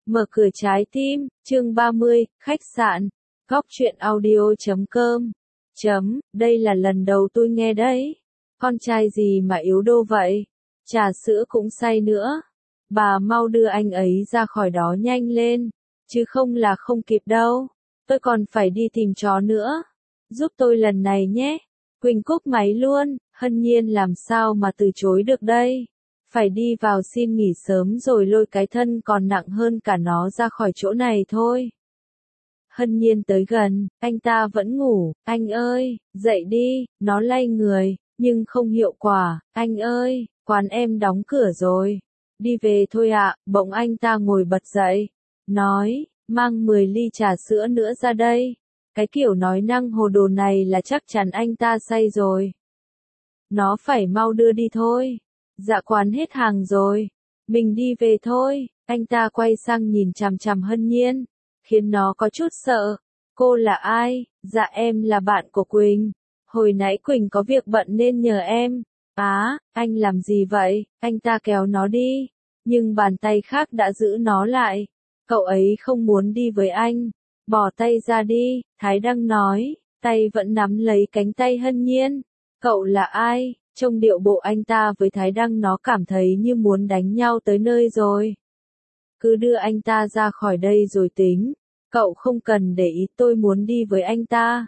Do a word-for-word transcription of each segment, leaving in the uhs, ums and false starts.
Mở cửa trái tim, chương ba mươi, khách sạn, góc truyện audio chấm com. Chấm, đây là lần đầu tôi nghe đấy. Con trai gì mà yếu đô vậy? Trà sữa cũng say nữa. Bà mau đưa anh ấy ra khỏi đó nhanh lên, chứ không là không kịp đâu. Tôi còn phải đi tìm chó nữa. Giúp tôi lần này nhé. Quỳnh cúp máy luôn, Hân Nhiên làm sao mà từ chối được đây. Phải đi vào xin nghỉ sớm rồi lôi cái thân còn nặng hơn cả nó ra khỏi chỗ này thôi. Hân Nhiên tới gần, anh ta vẫn ngủ, anh ơi, dậy đi, nó lay người, nhưng không hiệu quả, anh ơi, quán em đóng cửa rồi. Đi về thôi ạ, bỗng anh ta ngồi bật dậy, nói, mang mười ly trà sữa nữa ra đây. Cái kiểu nói năng hồ đồ này là chắc chắn anh ta say rồi. Nó phải mau đưa đi thôi. Dạ quán hết hàng rồi. Mình đi về thôi. Anh ta quay sang nhìn chằm chằm Hân Nhiên, khiến nó có chút sợ. Cô là ai? Dạ em là bạn của Quỳnh. Hồi nãy Quỳnh có việc bận nên nhờ em. Á, anh làm gì vậy? Anh ta kéo nó đi. Nhưng bàn tay khác đã giữ nó lại. Cậu ấy không muốn đi với anh. Bỏ tay ra đi, Thái Đăng nói, tay vẫn nắm lấy cánh tay Hân Nhiên. Cậu là ai? Trong điệu bộ anh ta với Thái Đăng nó cảm thấy như muốn đánh nhau tới nơi rồi. Cứ đưa anh ta ra khỏi đây rồi tính. Cậu không cần để ý, tôi muốn đi với anh ta.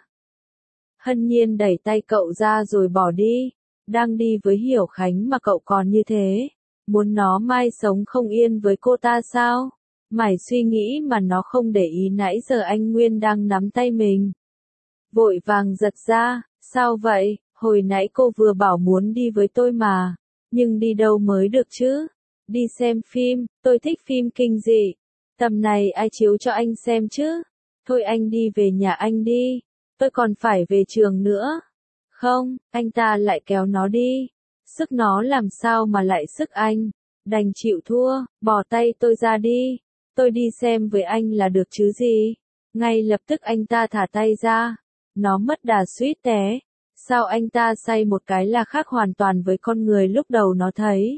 Hân Nhiên đẩy tay cậu ra rồi bỏ đi. Đang đi với Hiểu Khánh mà cậu còn như thế. Muốn nó mai sống không yên với cô ta sao? Mải suy nghĩ mà nó không để ý nãy giờ anh Nguyên đang nắm tay mình. Vội vàng giật ra, sao vậy? Hồi nãy cô vừa bảo muốn đi với tôi mà. Nhưng đi đâu mới được chứ? Đi xem phim, tôi thích phim kinh dị. Tầm này ai chiếu cho anh xem chứ? Thôi anh đi về nhà anh đi. Tôi còn phải về trường nữa. Không, anh ta lại kéo nó đi. Sức nó làm sao mà lại sức anh? Đành chịu thua, bỏ tay tôi ra đi. Tôi đi xem với anh là được chứ gì? Ngay lập tức anh ta thả tay ra. Nó mất đà suýt té. Sao anh ta say một cái là khác hoàn toàn với con người lúc đầu nó thấy.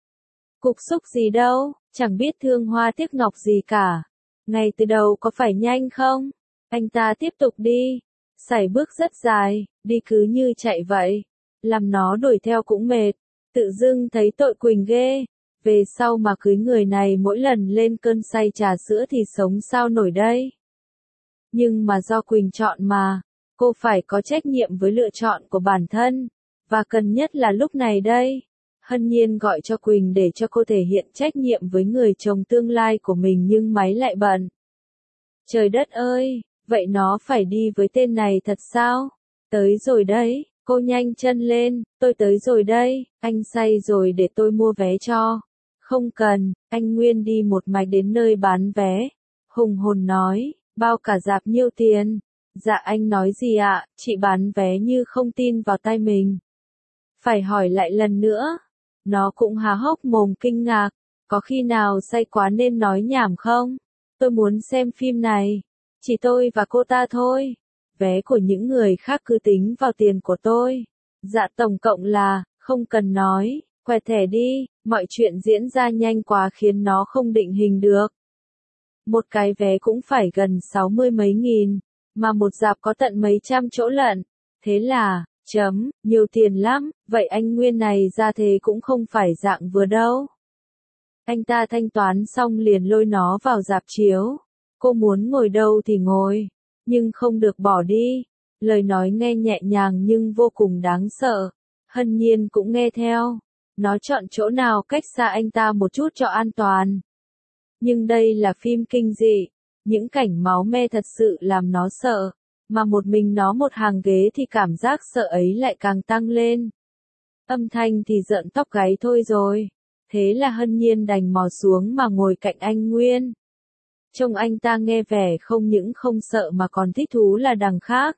Cục xúc gì đâu, chẳng biết thương hoa tiếc ngọc gì cả. Ngay từ đầu có phải nhanh không? Anh ta tiếp tục đi. Sải bước rất dài, đi cứ như chạy vậy. Làm nó đuổi theo cũng mệt. Tự dưng thấy tội Quỳnh ghê. Về sau mà cưới người này mỗi lần lên cơn say trà sữa thì sống sao nổi đây. Nhưng mà do Quỳnh chọn mà, cô phải có trách nhiệm với lựa chọn của bản thân, và cần nhất là lúc này đây. Hân Nhiên gọi cho Quỳnh để cho cô thể hiện trách nhiệm với người chồng tương lai của mình nhưng máy lại bận. Trời đất ơi, vậy nó phải đi với tên này thật sao? Tới rồi đấy, cô nhanh chân lên, tôi tới rồi đây, anh say rồi để tôi mua vé cho. Không cần, anh Nguyên đi một mạch đến nơi bán vé. Hùng hồn nói, bao cả rạp nhiêu tiền? Dạ anh nói gì ạ, chị bán vé như không tin vào tay mình. Phải hỏi lại lần nữa. Nó cũng há hốc mồm kinh ngạc, có khi nào say quá nên nói nhảm không? Tôi muốn xem phim này. Chỉ tôi và cô ta thôi. Vé của những người khác cứ tính vào tiền của tôi. Dạ tổng cộng là, không cần nói, quẹt thẻ đi, mọi chuyện diễn ra nhanh quá khiến nó không định hình được. Một cái vé cũng phải gần sáu mươi mấy nghìn, mà một rạp có tận mấy trăm chỗ lận. Thế là, chấm, nhiều tiền lắm, vậy anh Nguyên này ra thế cũng không phải dạng vừa đâu. Anh ta thanh toán xong liền lôi nó vào rạp chiếu. Cô muốn ngồi đâu thì ngồi, nhưng không được bỏ đi. Lời nói nghe nhẹ nhàng nhưng vô cùng đáng sợ. Hân Nhiên cũng nghe theo. Nó chọn chỗ nào cách xa anh ta một chút cho an toàn. Nhưng đây là phim kinh dị. Những cảnh máu me thật sự làm nó sợ. Mà một mình nó một hàng ghế thì cảm giác sợ ấy lại càng tăng lên. Âm thanh thì rợn tóc gáy thôi rồi. Thế là Hân Nhiên đành mò xuống mà ngồi cạnh anh Nguyên. Trông anh ta nghe vẻ không những không sợ mà còn thích thú là đằng khác.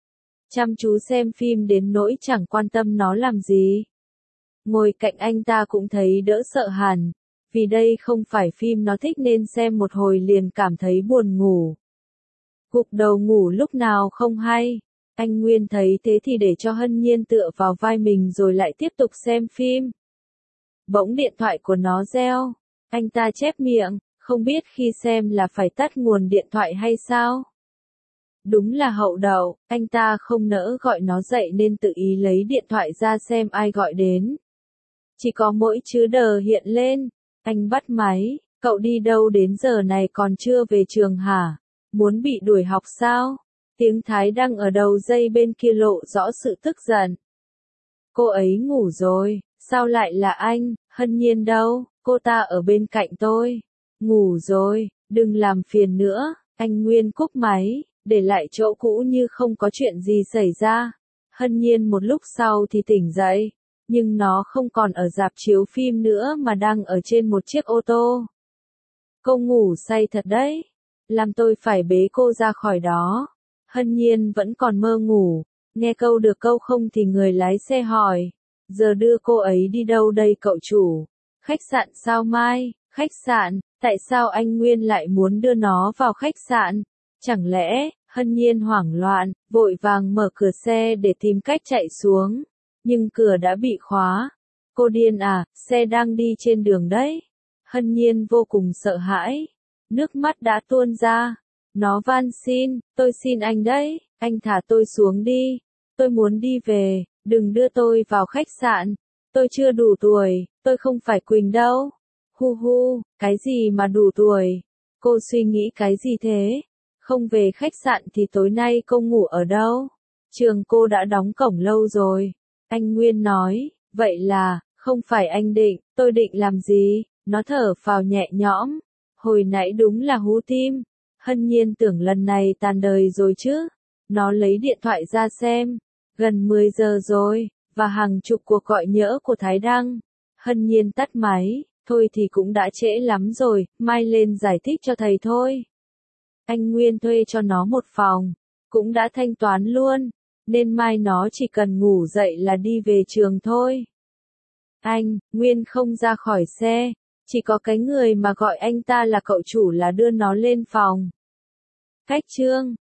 Chăm chú xem phim đến nỗi chẳng quan tâm nó làm gì. Ngồi cạnh anh ta cũng thấy đỡ sợ hẳn. Vì đây không phải phim nó thích nên xem một hồi liền cảm thấy buồn ngủ. Gục đầu ngủ lúc nào không hay. Anh Nguyên thấy thế thì để cho Hân Nhiên tựa vào vai mình rồi lại tiếp tục xem phim. Bỗng điện thoại của nó reo. Anh ta chép miệng, không biết khi xem là phải tắt nguồn điện thoại hay sao? Đúng là hậu đậu, anh ta không nỡ gọi nó dậy nên tự ý lấy điện thoại ra xem ai gọi đến. Chỉ có mỗi chữ đờ hiện lên, anh bắt máy, cậu đi đâu đến giờ này còn chưa về trường hả? Muốn bị đuổi học sao? Tiếng Thái đang ở đầu dây bên kia lộ rõ sự tức giận. Cô ấy ngủ rồi, sao lại là anh? Hân Nhiên đâu? Cô ta ở bên cạnh tôi. Ngủ rồi, đừng làm phiền nữa. Anh Nguyên cúp máy, để lại chỗ cũ như không có chuyện gì xảy ra. Hân Nhiên một lúc sau thì tỉnh dậy, nhưng nó không còn ở rạp chiếu phim nữa mà đang ở trên một chiếc ô tô. Cô ngủ say thật đấy, làm tôi phải bế cô ra khỏi đó. Hân Nhiên vẫn còn mơ ngủ, nghe câu được câu không thì người lái xe hỏi, giờ đưa cô ấy đi đâu đây cậu chủ? Khách sạn sao Mai? Khách sạn, tại sao anh Nguyên lại muốn đưa nó vào khách sạn? Chẳng lẽ, Hân Nhiên hoảng loạn, vội vàng mở cửa xe để tìm cách chạy xuống, nhưng cửa đã bị khóa. Cô điên à, xe đang đi trên đường đấy. Hân Nhiên vô cùng sợ hãi, nước mắt đã tuôn ra. Nó van xin, tôi xin anh đấy, anh thả tôi xuống đi. Tôi muốn đi về, đừng đưa tôi vào khách sạn. Tôi chưa đủ tuổi, tôi không phải Quỳnh đâu. Hu hu, cái gì mà đủ tuổi? Cô suy nghĩ cái gì thế? Không về khách sạn thì tối nay cô ngủ ở đâu? Trường cô đã đóng cổng lâu rồi. Anh Nguyên nói, vậy là, không phải anh định, tôi định làm gì? Nó thở phào nhẹ nhõm. Hồi nãy đúng là hú tim. Hân Nhiên tưởng lần này tàn đời rồi chứ. Nó lấy điện thoại ra xem. Gần mười giờ rồi, và hàng chục cuộc gọi nhỡ của Thái Đăng. Hân Nhiên tắt máy, thôi thì cũng đã trễ lắm rồi, mai lên giải thích cho thầy thôi. Anh Nguyên thuê cho nó một phòng, cũng đã thanh toán luôn, nên mai nó chỉ cần ngủ dậy là đi về trường thôi. Anh, Nguyên không ra khỏi xe, chỉ có cái người mà gọi anh ta là cậu chủ là đưa nó lên phòng. Cách chương